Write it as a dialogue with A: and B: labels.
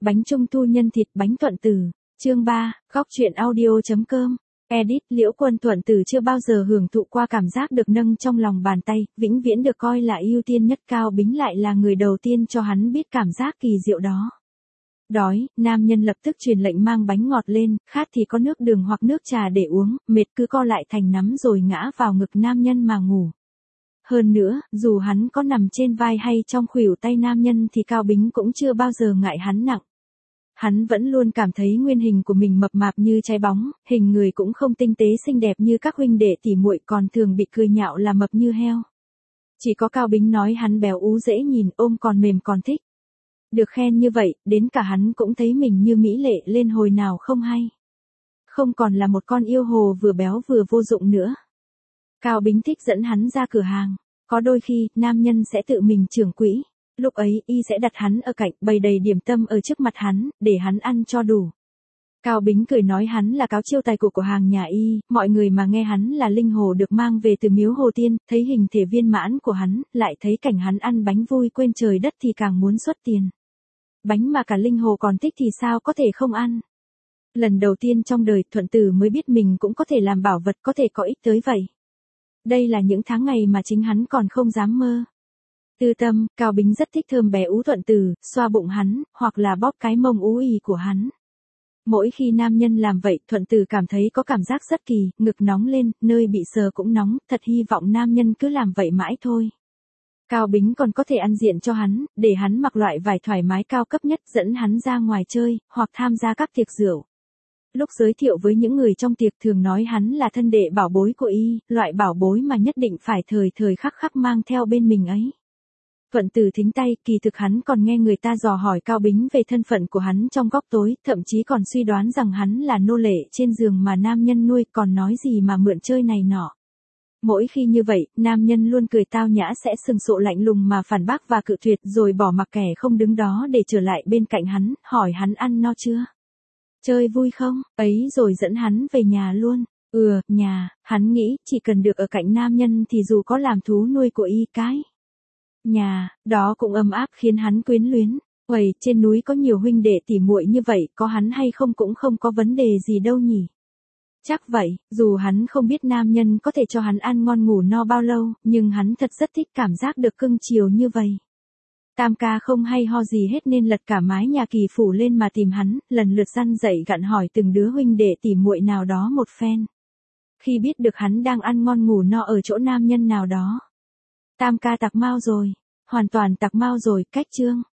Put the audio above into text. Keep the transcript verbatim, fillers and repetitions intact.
A: Bánh trung thu nhân thịt bánh Thuận Tử. Chương ba, góc truyện audio chấm com. Edit. Liễu Quân Thuận Tử chưa bao giờ hưởng thụ qua cảm giác được nâng trong lòng bàn tay, vĩnh viễn được coi là ưu tiên nhất. Cao Bính lại là người đầu tiên cho hắn biết cảm giác kỳ diệu đó. Đói, nam nhân lập tức truyền lệnh mang bánh ngọt lên, khát thì có nước đường hoặc nước trà để uống, mệt cứ co lại thành nắm rồi ngã vào ngực nam nhân mà ngủ. Hơn nữa, dù hắn có nằm trên vai hay trong khuỷu tay nam nhân thì Cao Bính cũng chưa bao giờ ngại hắn nặng. Hắn vẫn luôn cảm thấy nguyên hình của mình mập mạp như trái bóng, hình người cũng không tinh tế xinh đẹp như các huynh đệ tỉ muội, còn thường bị cười nhạo là mập như heo. Chỉ có Cao Bính nói hắn béo ú dễ nhìn, ôm còn mềm còn thích. Được khen như vậy, đến cả hắn cũng thấy mình như mỹ lệ lên hồi nào không hay. Không còn là một con yêu hồ vừa béo vừa vô dụng nữa. Cao Bính thích dẫn hắn ra cửa hàng. Có đôi khi, nam nhân sẽ tự mình trưởng quỹ. Lúc ấy, y sẽ đặt hắn ở cạnh, bày đầy điểm tâm ở trước mặt hắn, để hắn ăn cho đủ. Cao Bính cười nói hắn là cáo chiêu tài của của hàng nhà y, mọi người mà nghe hắn là linh hồ được mang về từ miếu Hồ Tiên, thấy hình thể viên mãn của hắn, lại thấy cảnh hắn ăn bánh vui quên trời đất thì càng muốn xuất tiền. Bánh mà cả linh hồ còn thích thì sao có thể không ăn. Lần đầu tiên trong đời, Thuận Tử mới biết mình cũng có thể làm bảo vật, có thể có ích tới vậy. Đây là những tháng ngày mà chính hắn còn không dám mơ. Tư tâm, Cao Bính rất thích thơm bé ú Thuận Tử, xoa bụng hắn, hoặc là bóp cái mông ú ì của hắn. Mỗi khi nam nhân làm vậy, Thuận Tử cảm thấy có cảm giác rất kỳ, ngực nóng lên, nơi bị sờ cũng nóng, thật hy vọng nam nhân cứ làm vậy mãi thôi. Cao Bính còn có thể ăn diện cho hắn, để hắn mặc loại vải thoải mái cao cấp nhất, dẫn hắn ra ngoài chơi, hoặc tham gia các tiệc rượu. Lúc giới thiệu với những người trong tiệc thường nói hắn là thân đệ bảo bối của y, loại bảo bối mà nhất định phải thời thời khắc khắc mang theo bên mình ấy. Thuận Tử thính tay, kỳ thực hắn còn nghe người ta dò hỏi Cao Bính về thân phận của hắn trong góc tối, thậm chí còn suy đoán rằng hắn là nô lệ trên giường mà nam nhân nuôi, còn nói gì mà mượn chơi này nọ. Mỗi khi như vậy, nam nhân luôn cười tao nhã sẽ sừng sộ lạnh lùng mà phản bác và cự tuyệt, rồi bỏ mặc kẻ không đứng đó để trở lại bên cạnh hắn, hỏi hắn ăn no chưa? Chơi vui không? Ấy rồi dẫn hắn về nhà luôn. Ừ, nhà, hắn nghĩ chỉ cần được ở cạnh nam nhân thì dù có làm thú nuôi của y cái nhà, đó cũng ấm áp khiến hắn quyến luyến. Uầy, trên núi có nhiều huynh đệ tỉ muội như vậy, có hắn hay không cũng không có vấn đề gì đâu nhỉ. Chắc vậy, dù hắn không biết nam nhân có thể cho hắn ăn ngon ngủ no bao lâu, nhưng hắn thật rất thích cảm giác được cưng chiều như vậy. Tam ca không hay ho gì hết nên lật cả mái nhà Kỳ phủ lên mà tìm hắn, lần lượt răn dậy gặn hỏi từng đứa huynh đệ tỉ muội nào đó một phen. Khi biết được hắn đang ăn ngon ngủ no ở chỗ nam nhân nào đó, Tam ca tặc mau rồi, hoàn toàn tặc mau rồi, cách chương.